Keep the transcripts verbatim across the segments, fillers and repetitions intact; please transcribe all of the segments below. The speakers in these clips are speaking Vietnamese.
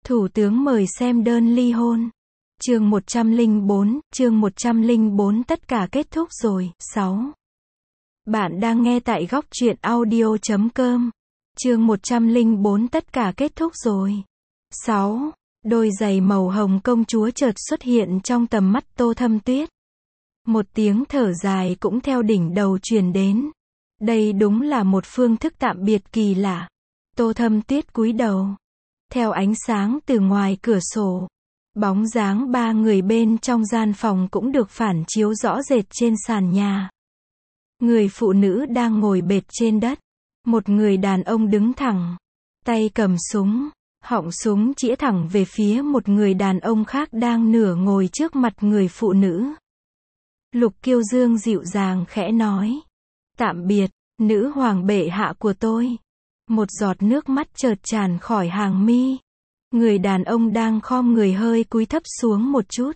Thủ tướng mời xem đơn ly hôn. Chương một trăm lẻ bốn, chương một trăm lẻ bốn tất cả kết thúc rồi. sáu. Bạn đang nghe tại góc truyện audio chấm com. Chương một trăm lẻ bốn tất cả kết thúc rồi. sáu. Đôi giày màu hồng công chúa chợt xuất hiện trong tầm mắt Tô Thâm Tuyết. Một tiếng thở dài cũng theo đỉnh đầu truyền đến. Đây đúng là một phương thức tạm biệt kỳ lạ. Tô Thâm Tuyết cúi đầu. Theo ánh sáng từ ngoài cửa sổ, bóng dáng ba người bên trong gian phòng cũng được phản chiếu rõ rệt trên sàn nhà. Người phụ nữ đang ngồi bệt trên đất. Một người đàn ông đứng thẳng, tay cầm súng, họng súng chĩa thẳng về phía một người đàn ông khác đang nửa ngồi trước mặt người phụ nữ. Lục Kiêu Dương dịu dàng khẽ nói. Tạm biệt, nữ hoàng bệ hạ của tôi. Một giọt nước mắt chợt tràn khỏi hàng mi. Người đàn ông đang khom người hơi cúi thấp xuống một chút,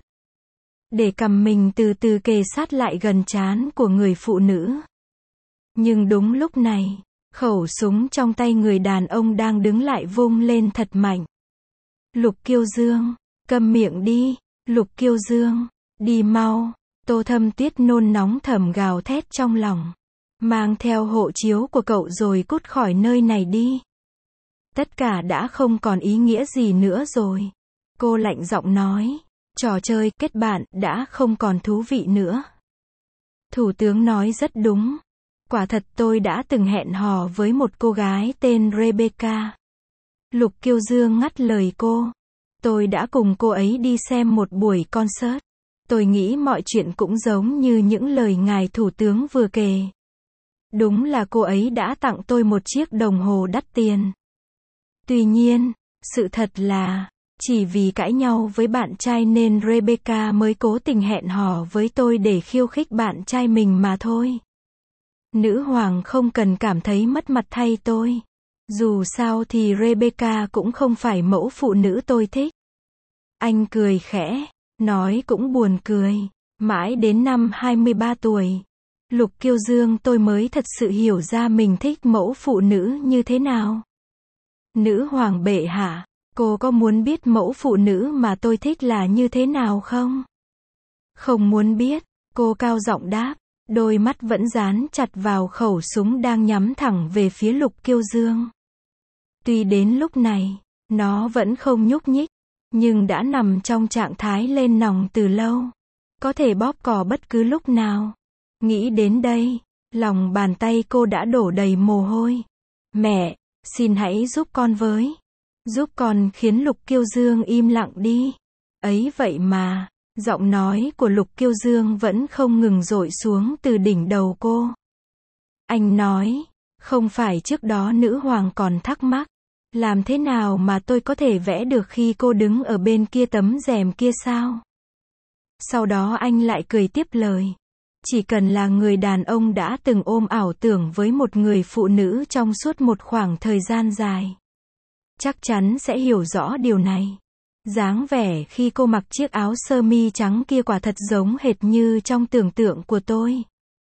để cằm mình từ từ kề sát lại gần trán của người phụ nữ. Nhưng đúng lúc này, khẩu súng trong tay người đàn ông đang đứng lại vung lên thật mạnh. Lục Kiêu Dương, câm miệng đi. Lục Kiêu Dương, đi mau. Tô Thâm Tuyết nôn nóng thầm gào thét trong lòng. Mang theo hộ chiếu của cậu rồi cút khỏi nơi này đi. Tất cả đã không còn ý nghĩa gì nữa rồi. Cô lạnh giọng nói. Trò chơi kết bạn đã không còn thú vị nữa. Thủ tướng nói rất đúng. Quả thật tôi đã từng hẹn hò với một cô gái tên Rebecca. Lục Kiêu Dương ngắt lời cô. Tôi đã cùng cô ấy đi xem một buổi concert. Tôi nghĩ mọi chuyện cũng giống như những lời ngài thủ tướng vừa kể. Đúng là cô ấy đã tặng tôi một chiếc đồng hồ đắt tiền. Tuy nhiên, sự thật là, chỉ vì cãi nhau với bạn trai nên Rebecca mới cố tình hẹn hò với tôi để khiêu khích bạn trai mình mà thôi. Nữ hoàng không cần cảm thấy mất mặt thay tôi. Dù sao thì Rebecca cũng không phải mẫu phụ nữ tôi thích. Anh cười khẽ, nói cũng buồn cười. Mãi đến năm hai mươi ba tuổi, Lục Kiêu Dương tôi mới thật sự hiểu ra mình thích mẫu phụ nữ như thế nào. Nữ hoàng bệ hạ, cô có muốn biết mẫu phụ nữ mà tôi thích là như thế nào không? Không muốn biết, cô cao giọng đáp, đôi mắt vẫn dán chặt vào khẩu súng đang nhắm thẳng về phía Lục Kiêu Dương. Tuy đến lúc này, nó vẫn không nhúc nhích, nhưng đã nằm trong trạng thái lên nòng từ lâu. Có thể bóp cò bất cứ lúc nào. Nghĩ đến đây, lòng bàn tay cô đã đổ đầy mồ hôi. Mẹ, xin hãy giúp con với. Giúp con khiến Lục Kiêu Dương im lặng đi. Ấy vậy mà, giọng nói của Lục Kiêu Dương vẫn không ngừng dội xuống từ đỉnh đầu cô. Anh nói, không phải trước đó nữ hoàng còn thắc mắc, làm thế nào mà tôi có thể vẽ được khi cô đứng ở bên kia tấm rèm kia sao? Sau đó anh lại cười tiếp lời. Chỉ cần là người đàn ông đã từng ôm ảo tưởng với một người phụ nữ trong suốt một khoảng thời gian dài, chắc chắn sẽ hiểu rõ điều này. Dáng vẻ khi cô mặc chiếc áo sơ mi trắng kia quả thật giống hệt như trong tưởng tượng của tôi.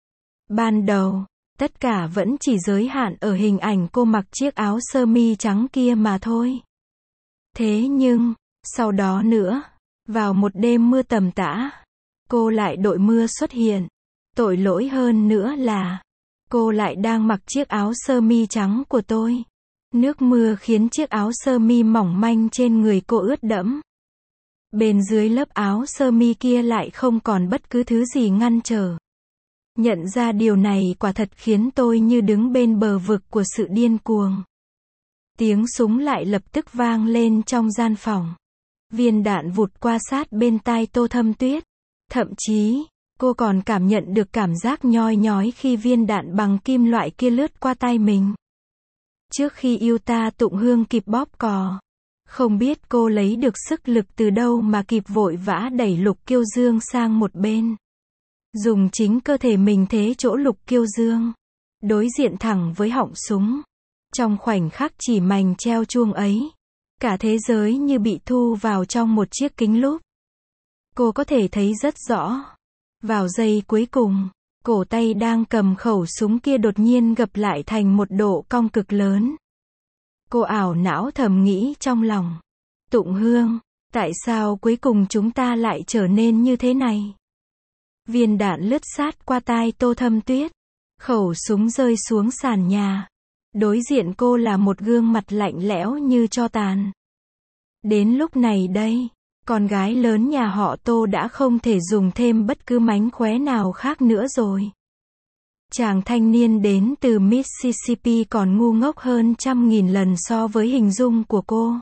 Ban đầu, tất cả vẫn chỉ giới hạn ở hình ảnh cô mặc chiếc áo sơ mi trắng kia mà thôi. Thế nhưng, sau đó nữa, vào một đêm mưa tầm tã, cô lại đội mưa xuất hiện. Tội lỗi hơn nữa là, cô lại đang mặc chiếc áo sơ mi trắng của tôi. Nước mưa khiến chiếc áo sơ mi mỏng manh trên người cô ướt đẫm. Bên dưới lớp áo sơ mi kia lại không còn bất cứ thứ gì ngăn trở. Nhận ra điều này quả thật khiến tôi như đứng bên bờ vực của sự điên cuồng. Tiếng súng lại lập tức vang lên trong gian phòng. Viên đạn vụt qua sát bên tai Tô Thâm Tuyết. Thậm chí, cô còn cảm nhận được cảm giác nhoi nhói khi viên đạn bằng kim loại kia lướt qua tay mình. Trước khi yêu ta tụng hương kịp bóp cò, không biết cô lấy được sức lực từ đâu mà kịp vội vã đẩy Lục Kiêu Dương sang một bên. Dùng chính cơ thể mình thế chỗ Lục Kiêu Dương, đối diện thẳng với họng súng. Trong khoảnh khắc chỉ mảnh treo chuông ấy, cả thế giới như bị thu vào trong một chiếc kính lúp. Cô có thể thấy rất rõ. Vào giây cuối cùng, cổ tay đang cầm khẩu súng kia đột nhiên gập lại thành một độ cong cực lớn. Cô ảo não thầm nghĩ trong lòng. Tụng Hương, tại sao cuối cùng chúng ta lại trở nên như thế này? Viên đạn lướt sát qua tai Tô Thâm Tuyết. Khẩu súng rơi xuống sàn nhà. Đối diện cô là một gương mặt lạnh lẽo như tro tàn. Đến lúc này đây, con gái lớn nhà họ Tô đã không thể dùng thêm bất cứ mánh khóe nào khác nữa rồi. Chàng thanh niên đến từ Mississippi còn ngu ngốc hơn trăm nghìn lần so với hình dung của cô.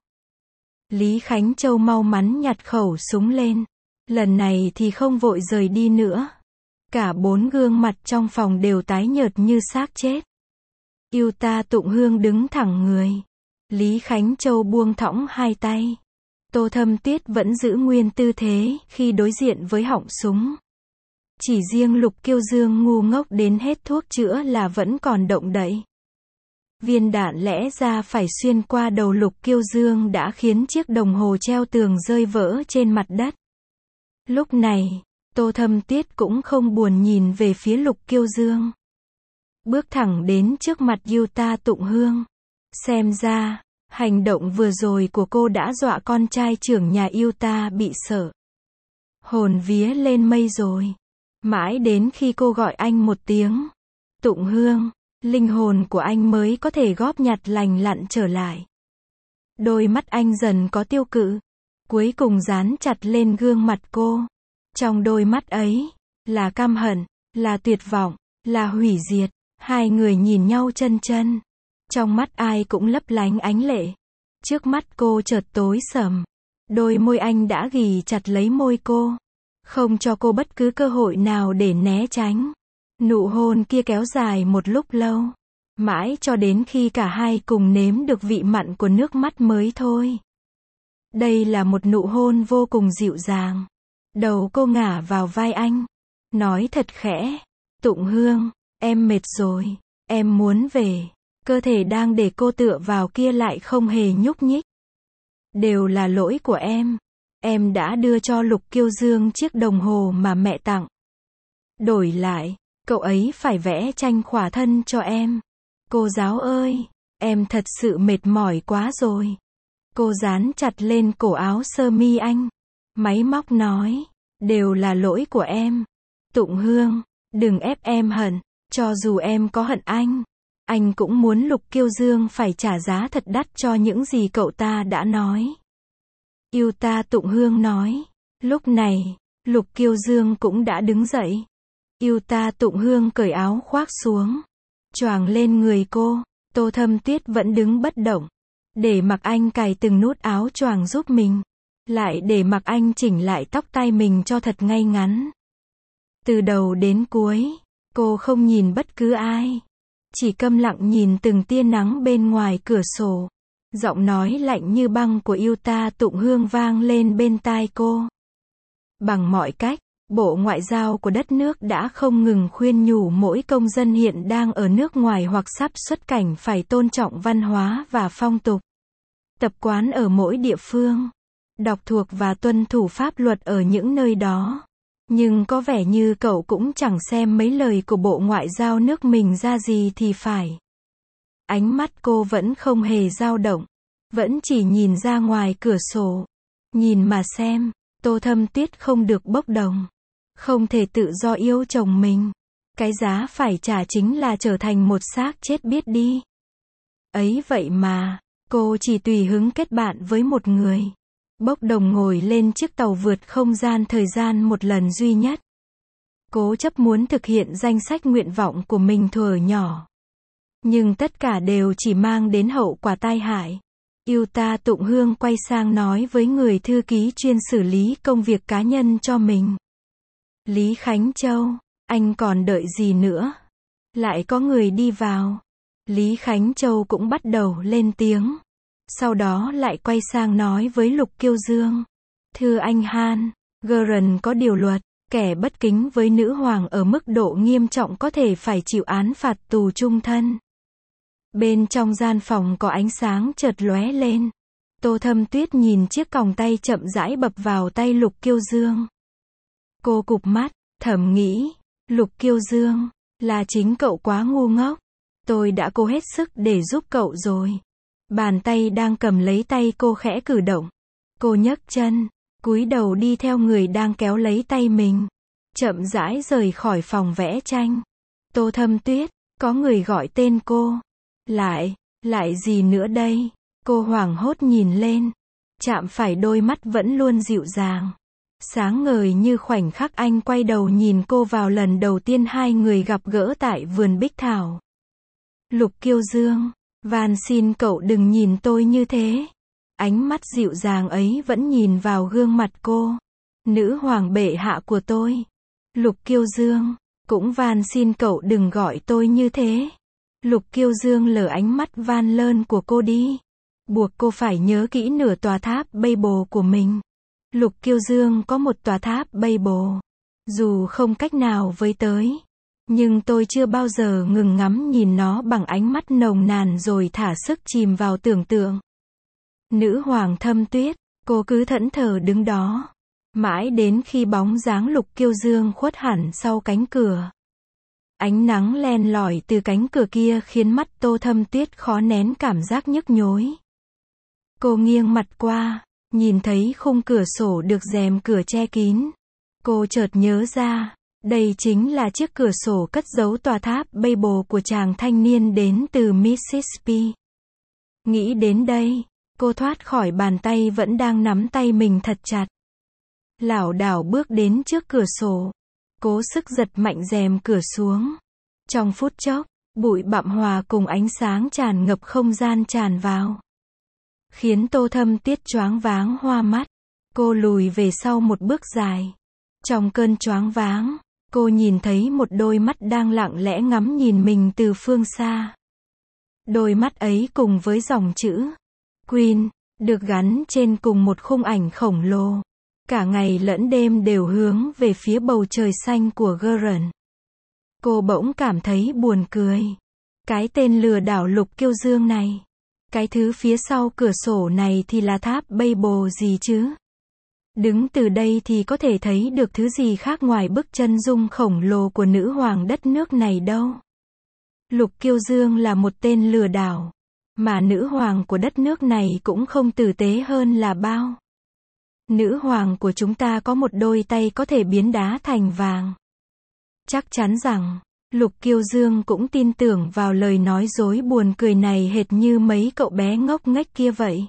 Lý Khánh Châu mau mắn nhặt khẩu súng lên. Lần này thì không vội rời đi nữa. Cả bốn gương mặt trong phòng đều tái nhợt như xác chết. Yêu ta Tụng Hương đứng thẳng người. Lý Khánh Châu buông thõng hai tay. Tô Thâm Tuyết vẫn giữ nguyên tư thế khi đối diện với họng súng. Chỉ riêng Lục Kiêu Dương ngu ngốc đến hết thuốc chữa là vẫn còn động đậy. Viên đạn lẽ ra phải xuyên qua đầu Lục Kiêu Dương đã khiến chiếc đồng hồ treo tường rơi vỡ trên mặt đất. Lúc này, Tô Thâm Tuyết cũng không buồn nhìn về phía Lục Kiêu Dương. Bước thẳng đến trước mặt yêu ta Tụng Hương. Xem ra, hành động vừa rồi của cô đã dọa con trai trưởng nhà yêu ta bị sợ. Hồn vía lên mây rồi. Mãi đến khi cô gọi anh một tiếng Tụng Hương, linh hồn của anh mới có thể góp nhặt lành lặn trở lại. Đôi mắt anh dần có tiêu cự, cuối cùng dán chặt lên gương mặt cô. Trong đôi mắt ấy, là căm hận, là tuyệt vọng, là hủy diệt. Hai người nhìn nhau chân chân. Trong mắt ai cũng lấp lánh ánh lệ. Trước mắt cô chợt tối sầm. Đôi môi anh đã ghì chặt lấy môi cô. Không cho cô bất cứ cơ hội nào để né tránh. Nụ hôn kia kéo dài một lúc lâu. Mãi cho đến khi cả hai cùng nếm được vị mặn của nước mắt mới thôi. Đây là một nụ hôn vô cùng dịu dàng. Đầu cô ngả vào vai anh. Nói thật khẽ. Tụng Hương, em mệt rồi. Em muốn về. Cơ thể đang để cô tựa vào kia lại không hề nhúc nhích. Đều là lỗi của em. Em đã đưa cho Lục Kiêu Dương chiếc đồng hồ mà mẹ tặng. Đổi lại, cậu ấy phải vẽ tranh khỏa thân cho em. Cô giáo ơi, em thật sự mệt mỏi quá rồi. Cô dán chặt lên cổ áo sơ mi anh. Máy móc nói, đều là lỗi của em. Tụng Hương, đừng ép em hận. Cho dù em có hận anh, anh cũng muốn Lục Kiêu Dương phải trả giá thật đắt cho những gì cậu ta đã nói. Yêu ta Tụng Hương nói. Lúc này, Lục Kiêu Dương cũng đã đứng dậy. Yêu ta Tụng Hương cởi áo khoác xuống, choàng lên người cô. Tô Thâm Tuyết vẫn đứng bất động. Để mặc anh cài từng nút áo choàng giúp mình. Lại để mặc anh chỉnh lại tóc tai mình cho thật ngay ngắn. Từ đầu đến cuối, cô không nhìn bất cứ ai. Chỉ câm lặng nhìn từng tia nắng bên ngoài cửa sổ. Giọng nói lạnh như băng của yêu ta Tụng Hương vang lên bên tai cô. Bằng mọi cách, Bộ Ngoại giao của đất nước đã không ngừng khuyên nhủ mỗi công dân hiện đang ở nước ngoài hoặc sắp xuất cảnh phải tôn trọng văn hóa và phong tục, tập quán ở mỗi địa phương, đọc thuộc và tuân thủ pháp luật ở những nơi đó. Nhưng có vẻ như cậu cũng chẳng xem mấy lời của Bộ Ngoại giao nước mình ra gì thì phải. Ánh mắt cô vẫn không hề dao động, vẫn chỉ nhìn ra ngoài cửa sổ. Nhìn mà xem, Tô Thâm Tuyết không được bốc đồng, không thể tự do yêu chồng mình. Cái giá phải trả chính là trở thành một xác chết biết đi. Ấy vậy mà, cô chỉ tùy hứng kết bạn với một người. Bốc đồng ngồi lên chiếc tàu vượt không gian thời gian một lần duy nhất. Cố chấp muốn thực hiện danh sách nguyện vọng của mình thuở nhỏ. Nhưng tất cả đều chỉ mang đến hậu quả tai hại. Yêu ta Tụng Hương quay sang nói với người thư ký chuyên xử lý công việc cá nhân cho mình. Lý Khánh Châu, anh còn đợi gì nữa? Lại có người đi vào. Lý Khánh Châu cũng bắt đầu lên tiếng. Sau đó lại quay sang nói với Lục Kiêu Dương. Thưa anh Han, Guren có điều luật, kẻ bất kính với nữ hoàng ở mức độ nghiêm trọng có thể phải chịu án phạt tù chung thân. Bên trong gian phòng có ánh sáng chợt lóe lên. Tô Thâm Tuyết nhìn chiếc còng tay chậm rãi bập vào tay Lục Kiêu Dương. Cô cụp mắt, thầm nghĩ, Lục Kiêu Dương, là chính cậu quá ngu ngốc. Tôi đã cố hết sức để giúp cậu rồi. Bàn tay đang cầm lấy tay cô khẽ cử động. Cô nhấc chân, cúi đầu đi theo người đang kéo lấy tay mình. Chậm rãi rời khỏi phòng vẽ tranh. Tô Thâm Tuyết, có người gọi tên cô. Lại, lại gì nữa đây? Cô hoảng hốt nhìn lên. Chạm phải đôi mắt vẫn luôn dịu dàng. Sáng ngời như khoảnh khắc anh quay đầu nhìn cô vào lần đầu tiên hai người gặp gỡ tại vườn bích thảo. Lục Kiêu Dương, van xin cậu đừng nhìn tôi như thế. Ánh mắt dịu dàng ấy vẫn nhìn vào gương mặt cô. Nữ hoàng bệ hạ của tôi. Lục Kiêu Dương, cũng van xin cậu đừng gọi tôi như thế. Lục Kiêu Dương lờ ánh mắt van lơn của cô đi. Buộc cô phải nhớ kỹ nửa tòa tháp Babel của mình. Lục Kiêu Dương có một tòa tháp Babel. Dù không cách nào với tới, nhưng tôi chưa bao giờ ngừng ngắm nhìn nó bằng ánh mắt nồng nàn rồi thả sức chìm vào tưởng tượng. Nữ hoàng Thâm Tuyết, cô cứ thẫn thờ đứng đó. Mãi đến khi bóng dáng Lục Kiêu Dương khuất hẳn sau cánh cửa. Ánh nắng len lỏi từ cánh cửa kia khiến mắt Tô Thâm Tuyết khó nén cảm giác nhức nhối. Cô nghiêng mặt qua, nhìn thấy khung cửa sổ được rèm cửa che kín. Cô chợt nhớ ra, đây chính là chiếc cửa sổ cất giấu tòa tháp Babel của chàng thanh niên đến từ Mississippi. Nghĩ đến đây, cô thoát khỏi bàn tay vẫn đang nắm tay mình thật chặt. Lảo đảo bước đến trước cửa sổ, cố sức giật mạnh rèm cửa xuống. Trong phút chốc, bụi bặm hòa cùng ánh sáng tràn ngập không gian tràn vào, khiến Tô Thâm Tuyết choáng váng hoa mắt. Cô lùi về sau một bước dài. Trong cơn choáng váng, cô nhìn thấy một đôi mắt đang lặng lẽ ngắm nhìn mình từ phương xa. Đôi mắt ấy cùng với dòng chữ Queen được gắn trên cùng một khung ảnh khổng lồ. Cả ngày lẫn đêm đều hướng về phía bầu trời xanh của Gurren. Cô bỗng cảm thấy buồn cười. Cái tên lừa đảo Lục Kiêu Dương này. Cái thứ phía sau cửa sổ này thì là tháp Babel gì chứ? Đứng từ đây thì có thể thấy được thứ gì khác ngoài bức chân dung khổng lồ của nữ hoàng đất nước này đâu. Lục Kiêu Dương là một tên lừa đảo. Mà nữ hoàng của đất nước này cũng không tử tế hơn là bao. Nữ hoàng của chúng ta có một đôi tay có thể biến đá thành vàng. Chắc chắn rằng, Lục Kiêu Dương cũng tin tưởng vào lời nói dối buồn cười này hệt như mấy cậu bé ngốc nghếch kia vậy.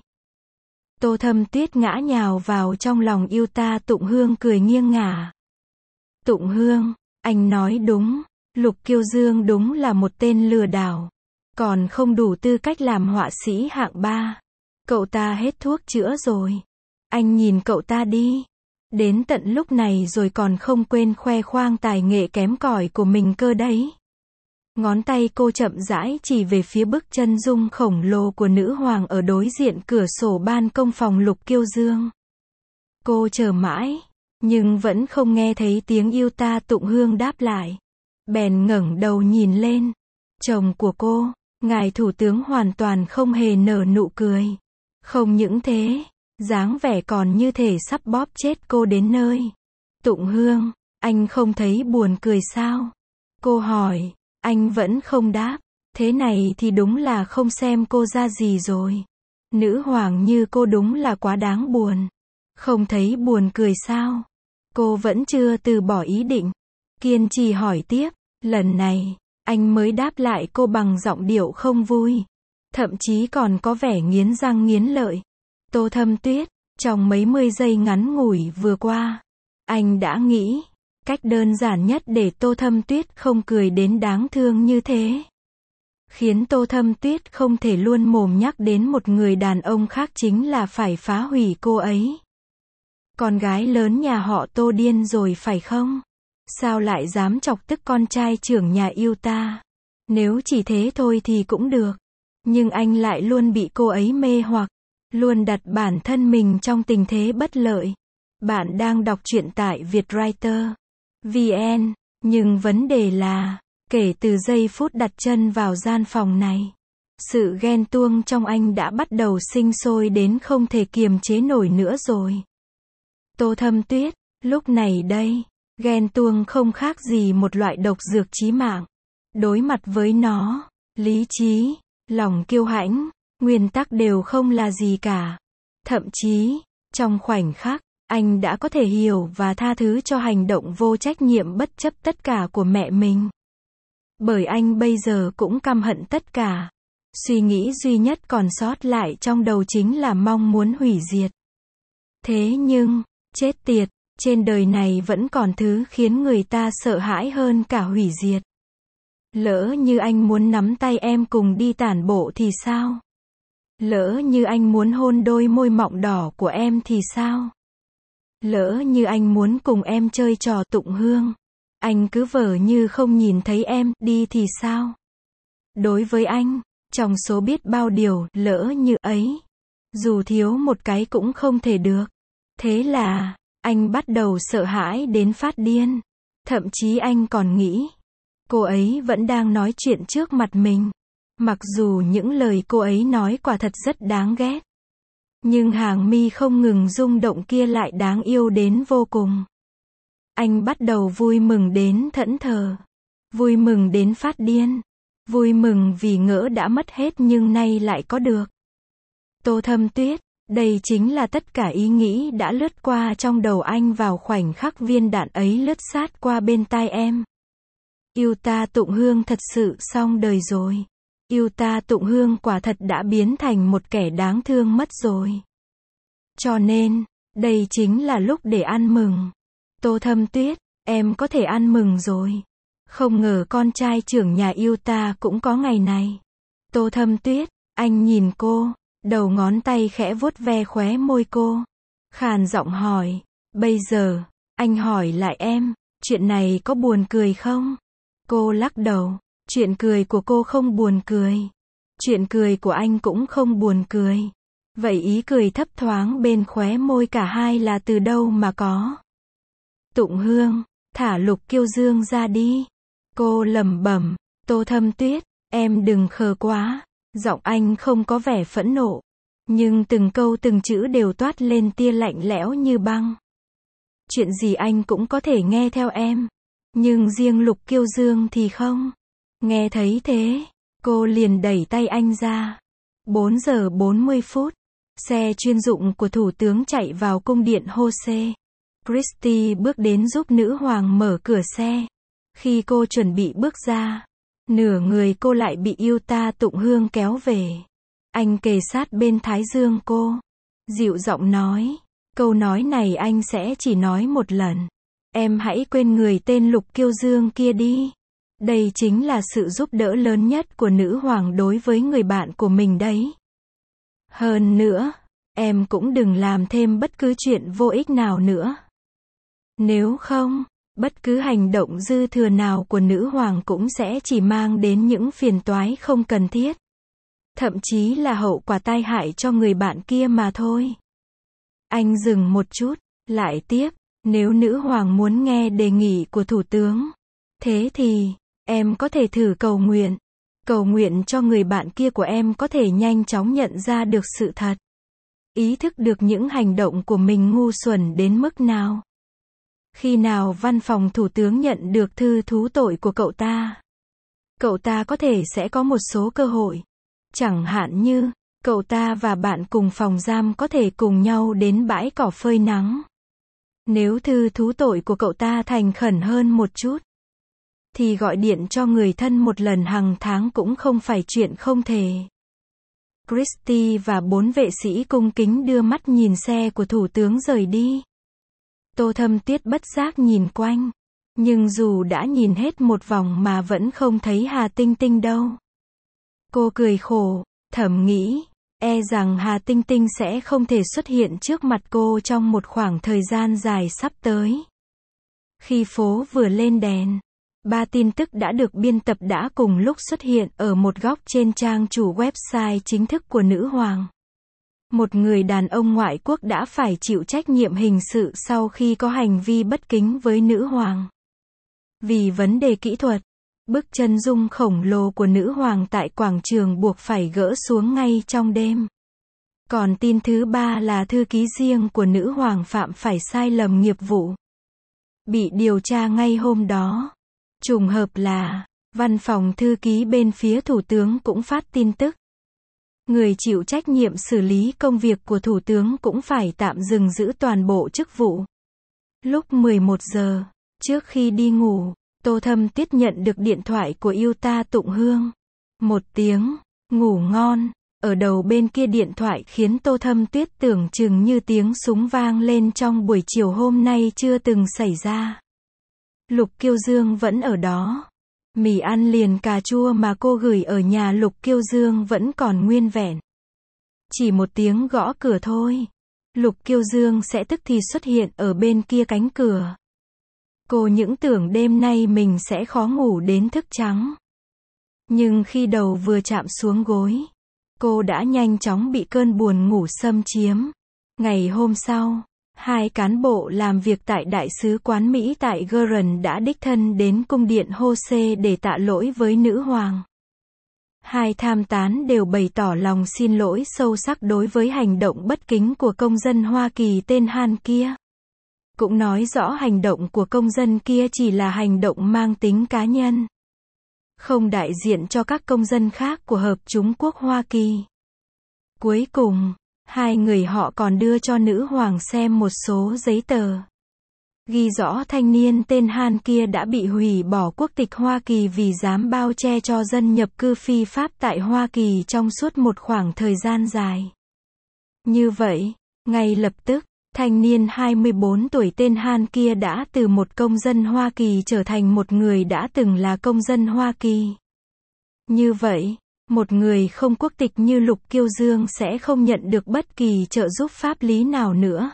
Tô Thâm Tuyết ngã nhào vào trong lòng yêu ta. Tụng Hương cười nghiêng ngả. Tụng Hương, anh nói đúng, Lục Kiêu Dương đúng là một tên lừa đảo. Còn không đủ tư cách làm họa sĩ hạng ba. Cậu ta hết thuốc chữa rồi. Anh nhìn cậu ta đi. Đến tận lúc này rồi còn không quên khoe khoang tài nghệ kém cỏi của mình cơ đấy. Ngón tay cô chậm rãi chỉ về phía bức chân dung khổng lồ của nữ hoàng ở đối diện cửa sổ ban công phòng Lục Kiêu Dương. Cô chờ mãi, nhưng vẫn không nghe thấy tiếng yêu ta. Tụng Hương đáp lại. Bèn ngẩng đầu nhìn lên. Chồng của cô, ngài thủ tướng hoàn toàn không hề nở nụ cười. Không những thế, dáng vẻ còn như thể sắp bóp chết cô đến nơi. Tụng Hương, anh không thấy buồn cười sao? Cô hỏi. Anh vẫn không đáp. Thế này thì đúng là không xem cô ra gì rồi. Nữ hoàng như cô đúng là quá đáng buồn. Không thấy buồn cười sao? Cô vẫn chưa từ bỏ ý định. Kiên trì hỏi tiếp. Lần này, anh mới đáp lại cô bằng giọng điệu không vui. Thậm chí còn có vẻ nghiến răng nghiến lợi. Tô Thâm Tuyết, trong mấy mươi giây ngắn ngủi vừa qua, anh đã nghĩ cách đơn giản nhất để Tô Thâm Tuyết không cười đến đáng thương như thế. Khiến Tô Thâm Tuyết không thể luôn mồm nhắc đến một người đàn ông khác chính là phải phá hủy cô ấy. Con gái lớn nhà họ Tô điên rồi phải không? Sao lại dám chọc tức con trai trưởng nhà yêu ta? Nếu chỉ thế thôi thì cũng được. Nhưng anh lại luôn bị cô ấy mê hoặc. Luôn đặt bản thân mình trong tình thế bất lợi. Bạn đang đọc truyện tại Vietwriter chấm vn, nhưng vấn đề là, kể từ giây phút đặt chân vào gian phòng này, sự ghen tuông trong anh đã bắt đầu sinh sôi đến không thể kiềm chế nổi nữa rồi. Tô Thâm Tuyết, lúc này đây, ghen tuông không khác gì một loại độc dược chí mạng. Đối mặt với nó, lý trí, lòng kiêu hãnh, nguyên tắc đều không là gì cả. Thậm chí, Trong khoảnh khắc, anh đã có thể hiểu và tha thứ cho hành động vô trách nhiệm bất chấp tất cả của mẹ mình. Bởi anh bây giờ cũng căm hận tất cả. Suy nghĩ duy nhất còn sót lại trong đầu chính là mong muốn hủy diệt. Thế nhưng, chết tiệt, trên đời này vẫn còn thứ khiến người ta sợ hãi hơn cả hủy diệt. Lỡ như anh muốn nắm tay em cùng đi tản bộ thì sao? Lỡ như anh muốn hôn đôi môi mọng đỏ của em thì sao? Lỡ như anh muốn cùng em chơi trò tụng hương, anh cứ vờ như không nhìn thấy em đi thì sao? Đối với anh, trong số biết bao điều lỡ như ấy, dù thiếu một cái cũng không thể được. Thế là, anh bắt đầu sợ hãi đến phát điên. Thậm chí anh còn nghĩ, cô ấy vẫn đang nói chuyện trước mặt mình. Mặc dù những lời cô ấy nói quả thật rất đáng ghét. Nhưng hàng mi không ngừng rung động kia lại đáng yêu đến vô cùng. Anh bắt đầu vui mừng đến thẫn thờ. Vui mừng đến phát điên. Vui mừng vì ngỡ đã mất hết nhưng nay lại có được. Tô Thâm Tuyết, đây chính là tất cả ý nghĩ đã lướt qua trong đầu anh vào khoảnh khắc viên đạn ấy lướt sát qua bên tai em. Yêu ta Tụng Hương thật sự xong đời rồi. Yêu ta Tụng Hương quả thật đã biến thành một kẻ đáng thương mất rồi. Cho nên, đây chính là lúc để ăn mừng. Tô Thâm Tuyết, em có thể ăn mừng rồi. Không ngờ con trai trưởng nhà yêu ta cũng có ngày này. Tô Thâm Tuyết, anh nhìn cô, đầu ngón tay khẽ vuốt ve khóe môi cô. Khàn giọng hỏi, bây giờ, anh hỏi lại em, chuyện này có buồn cười không? Cô lắc đầu, chuyện cười của cô không buồn cười. Chuyện cười của anh cũng không buồn cười. Vậy ý cười thấp thoáng bên khóe môi cả hai là từ đâu mà có? Tụng Hương, thả Lục Kiêu Dương ra đi. Cô lẩm bẩm, Tô Thâm Tuyết, em đừng khờ quá. Giọng anh không có vẻ phẫn nộ. Nhưng từng câu từng chữ đều toát lên tia lạnh lẽo như băng. Chuyện gì anh cũng có thể nghe theo em. Nhưng riêng Lục Kiêu Dương thì không. Nghe thấy thế, cô liền đẩy tay anh ra. bốn giờ bốn mươi phút, xe chuyên dụng của Thủ tướng chạy vào cung điện Jose. Christie bước đến giúp nữ hoàng mở cửa xe. Khi cô chuẩn bị bước ra, nửa người cô lại bị Yêu ta Tụng Hương kéo về. Anh kề sát bên thái dương cô, dịu giọng nói, câu nói này anh sẽ chỉ nói một lần. Em hãy quên người tên Lục Kiêu Dương kia đi. Đây chính là sự giúp đỡ lớn nhất của nữ hoàng đối với người bạn của mình đấy. Hơn nữa, em cũng đừng làm thêm bất cứ chuyện vô ích nào nữa. Nếu không, bất cứ hành động dư thừa nào của nữ hoàng cũng sẽ chỉ mang đến những phiền toái không cần thiết. Thậm chí là hậu quả tai hại cho người bạn kia mà thôi. Anh dừng một chút, lại tiếp, nếu nữ hoàng muốn nghe đề nghị của thủ tướng, thế thì, em có thể thử cầu nguyện. Cầu nguyện cho người bạn kia của em có thể nhanh chóng nhận ra được sự thật. Ý thức được những hành động của mình ngu xuẩn đến mức nào. Khi nào văn phòng thủ tướng nhận được thư thú tội của cậu ta, cậu ta có thể sẽ có một số cơ hội. Chẳng hạn như, cậu ta và bạn cùng phòng giam có thể cùng nhau đến bãi cỏ phơi nắng. Nếu thư thú tội của cậu ta thành khẩn hơn một chút, thì gọi điện cho người thân một lần hàng tháng cũng không phải chuyện không thể. Christie và bốn vệ sĩ cung kính đưa mắt nhìn xe của thủ tướng rời đi. Tô Thâm Tuyết bất giác nhìn quanh, nhưng dù đã nhìn hết một vòng mà vẫn không thấy Hà Tinh Tinh đâu. Cô cười khổ, thầm nghĩ, e rằng Hà Tinh Tinh sẽ không thể xuất hiện trước mặt cô trong một khoảng thời gian dài sắp tới. Khi phố vừa lên đèn, ba tin tức đã được biên tập đã cùng lúc xuất hiện ở một góc trên trang chủ website chính thức của nữ hoàng. Một người đàn ông ngoại quốc đã phải chịu trách nhiệm hình sự sau khi có hành vi bất kính với nữ hoàng. Vì vấn đề kỹ thuật, bức chân dung khổng lồ của nữ hoàng tại quảng trường buộc phải gỡ xuống ngay trong đêm. Còn tin thứ ba là thư ký riêng của nữ hoàng phạm phải sai lầm nghiệp vụ, bị điều tra ngay hôm đó. Trùng hợp là, văn phòng thư ký bên phía thủ tướng cũng phát tin tức. Người chịu trách nhiệm xử lý công việc của thủ tướng cũng phải tạm dừng giữ toàn bộ chức vụ. Lúc mười một giờ, trước khi đi ngủ, Tô Thâm Tuyết nhận được điện thoại của yêu ta Tụng Hương. Một tiếng, ngủ ngon, ở đầu bên kia điện thoại khiến Tô Thâm Tuyết tưởng chừng như tiếng súng vang lên trong buổi chiều hôm nay chưa từng xảy ra. Lục Kiêu Dương vẫn ở đó. Mì ăn liền cà chua mà cô gửi ở nhà Lục Kiêu Dương vẫn còn nguyên vẹn. Chỉ một tiếng gõ cửa thôi, Lục Kiêu Dương sẽ tức thì xuất hiện ở bên kia cánh cửa. Cô những tưởng đêm nay mình sẽ khó ngủ đến thức trắng. Nhưng khi đầu vừa chạm xuống gối, cô đã nhanh chóng bị cơn buồn ngủ xâm chiếm. Ngày hôm sau, hai cán bộ làm việc tại Đại sứ quán Mỹ tại Gurun đã đích thân đến cung điện Hose để tạ lỗi với nữ hoàng. Hai tham tán đều bày tỏ lòng xin lỗi sâu sắc đối với hành động bất kính của công dân Hoa Kỳ tên Han kia. Cũng nói rõ hành động của công dân kia chỉ là hành động mang tính cá nhân, không đại diện cho các công dân khác của Hợp chủng quốc Hoa Kỳ. Cuối cùng, hai người họ còn đưa cho nữ hoàng xem một số giấy tờ, ghi rõ thanh niên tên Han kia đã bị hủy bỏ quốc tịch Hoa Kỳ vì dám bao che cho dân nhập cư phi pháp tại Hoa Kỳ trong suốt một khoảng thời gian dài. Như vậy, ngay lập tức, thanh niên hai mươi bốn tuổi tên Han kia đã từ một công dân Hoa Kỳ trở thành một người đã từng là công dân Hoa Kỳ. Như vậy, một người không quốc tịch như Lục Kiêu Dương sẽ không nhận được bất kỳ trợ giúp pháp lý nào nữa.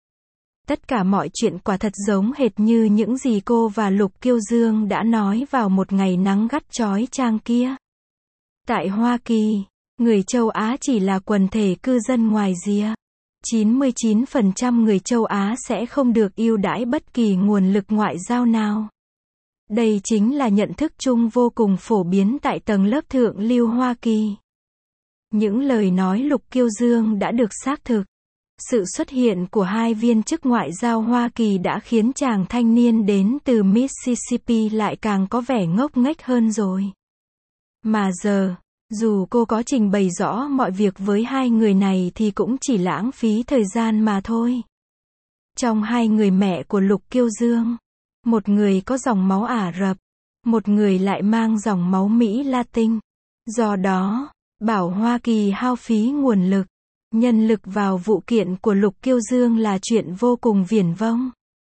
Tất cả mọi chuyện quả thật giống hệt như những gì cô và Lục Kiêu Dương đã nói vào một ngày nắng gắt chói chang kia. Tại Hoa Kỳ, người châu Á chỉ là quần thể cư dân ngoài rìa. chín mươi chín phần trăm người châu Á sẽ không được ưu đãi bất kỳ nguồn lực ngoại giao nào. Đây chính là nhận thức chung vô cùng phổ biến tại tầng lớp thượng lưu Hoa Kỳ. Những lời nói Lục Kiêu Dương đã được xác thực. Sự xuất hiện của hai viên chức ngoại giao Hoa Kỳ đã khiến chàng thanh niên đến từ Mississippi lại càng có vẻ ngốc nghếch hơn rồi. Mà giờ, dù cô có trình bày rõ mọi việc với hai người này thì cũng chỉ lãng phí thời gian mà thôi. Trong hai người mẹ của Lục Kiêu Dương, một người có dòng máu Ả Rập, một người lại mang dòng máu Mỹ Latin. Do đó, bảo Hoa Kỳ hao phí nguồn lực, nhân lực vào vụ kiện của Lục Kiêu Dương là chuyện vô cùng viển vông.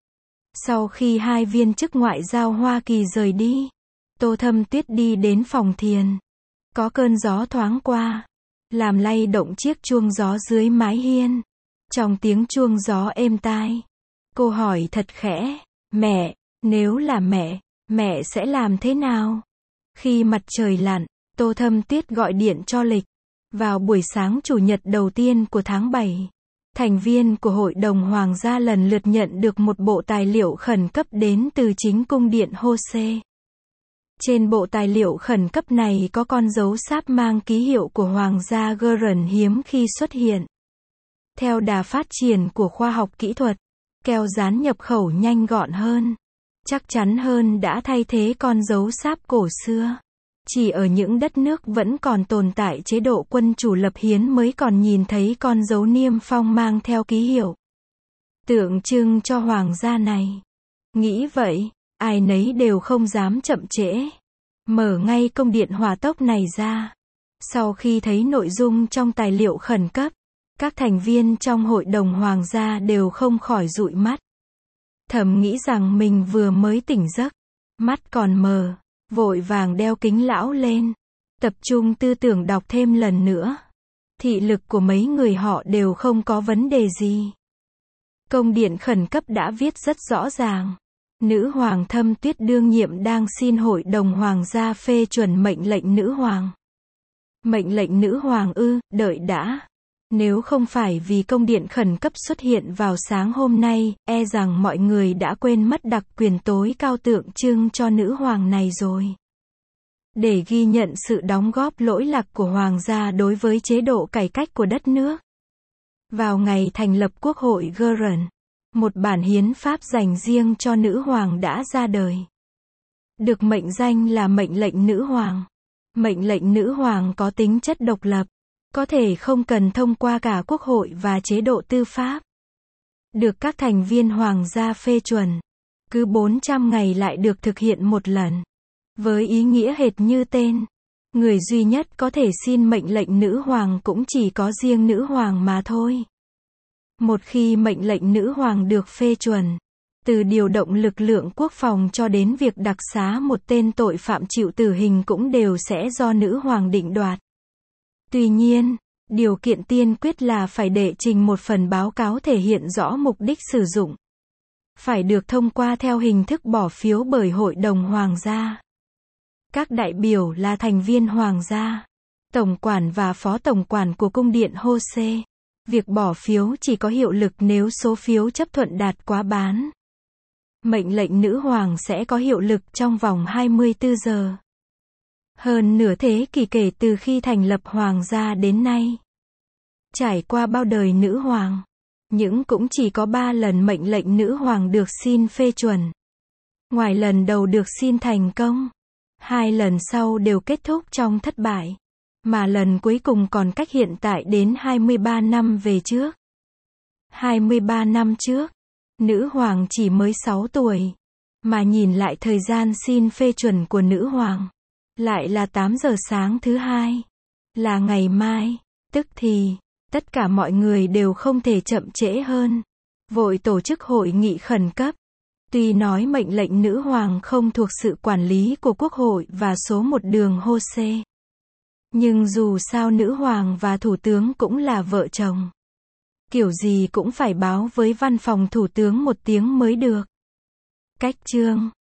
Sau khi hai viên chức ngoại giao Hoa Kỳ rời đi, Tô Thâm Tuyết đi đến phòng thiền. Có cơn gió thoáng qua, làm lay động chiếc chuông gió dưới mái hiên. Trong tiếng chuông gió êm tai, cô hỏi thật khẽ, mẹ, nếu là mẹ, mẹ sẽ làm thế nào? Khi mặt trời lặn, Tô Thâm Tuyết gọi điện cho Lịch. Vào buổi sáng chủ nhật đầu tiên của tháng bảy, thành viên của Hội đồng Hoàng gia lần lượt nhận được một bộ tài liệu khẩn cấp đến từ chính cung điện Hose. Trên bộ tài liệu khẩn cấp này có con dấu sáp mang ký hiệu của Hoàng gia Gurun hiếm khi xuất hiện. Theo đà phát triển của khoa học kỹ thuật, keo dán nhập khẩu nhanh gọn hơn, chắc chắn hơn đã thay thế con dấu sáp cổ xưa. Chỉ ở những đất nước vẫn còn tồn tại chế độ quân chủ lập hiến mới còn nhìn thấy con dấu niêm phong mang theo ký hiệu, tượng trưng cho hoàng gia này. Nghĩ vậy, ai nấy đều không dám chậm trễ, mở ngay công điện hỏa tốc này ra. Sau khi thấy nội dung trong tài liệu khẩn cấp, các thành viên trong Hội đồng Hoàng gia đều không khỏi dụi mắt. Thầm nghĩ rằng mình vừa mới tỉnh giấc, mắt còn mờ, vội vàng đeo kính lão lên, tập trung tư tưởng đọc thêm lần nữa. Thị lực của mấy người họ đều không có vấn đề gì. Công điện khẩn cấp đã viết rất rõ ràng. Nữ hoàng Thâm Tuyết đương nhiệm đang xin Hội đồng Hoàng gia phê chuẩn mệnh lệnh nữ hoàng. Mệnh lệnh nữ hoàng ư, đợi đã. Nếu không phải vì công điện khẩn cấp xuất hiện vào sáng hôm nay, e rằng mọi người đã quên mất đặc quyền tối cao tượng trưng cho nữ hoàng này rồi. Để ghi nhận sự đóng góp lỗi lạc của hoàng gia đối với chế độ cải cách của đất nước. Vào ngày thành lập Quốc hội Gurun, một bản hiến pháp dành riêng cho nữ hoàng đã ra đời. Được mệnh danh là mệnh lệnh nữ hoàng. Mệnh lệnh nữ hoàng có tính chất độc lập, có thể không cần thông qua cả quốc hội và chế độ tư pháp. Được các thành viên hoàng gia phê chuẩn. Cứ bốn trăm ngày lại được thực hiện một lần. Với ý nghĩa hệt như tên. Người duy nhất có thể xin mệnh lệnh nữ hoàng cũng chỉ có riêng nữ hoàng mà thôi. Một khi mệnh lệnh nữ hoàng được phê chuẩn, từ điều động lực lượng quốc phòng cho đến việc đặc xá một tên tội phạm chịu tử hình cũng đều sẽ do nữ hoàng định đoạt. Tuy nhiên, điều kiện tiên quyết là phải đệ trình một phần báo cáo thể hiện rõ mục đích sử dụng. Phải được thông qua theo hình thức bỏ phiếu bởi Hội đồng Hoàng gia. Các đại biểu là thành viên Hoàng gia, tổng quản và phó tổng quản của cung điện Hosea. Việc bỏ phiếu chỉ có hiệu lực nếu số phiếu chấp thuận đạt quá bán. Mệnh lệnh nữ hoàng sẽ có hiệu lực trong vòng hai mươi tư giờ. Hơn nửa thế kỷ kể từ khi thành lập hoàng gia đến nay. Trải qua bao đời nữ hoàng, nhưng cũng chỉ có ba lần mệnh lệnh nữ hoàng được xin phê chuẩn. Ngoài lần đầu được xin thành công, hai lần sau đều kết thúc trong thất bại. Mà lần cuối cùng còn cách hiện tại đến hai mươi ba năm về trước. hai mươi ba năm trước, nữ hoàng chỉ mới sáu tuổi. Mà nhìn lại thời gian xin phê chuẩn của nữ hoàng, lại là tám giờ sáng thứ hai. Là ngày mai, tức thì, tất cả mọi người đều không thể chậm trễ hơn. Vội tổ chức hội nghị khẩn cấp. Tuy nói mệnh lệnh nữ hoàng không thuộc sự quản lý của quốc hội và số một đường Hosea. Nhưng dù sao nữ hoàng và thủ tướng cũng là vợ chồng. Kiểu gì cũng phải báo với văn phòng thủ tướng một tiếng mới được. Cách chương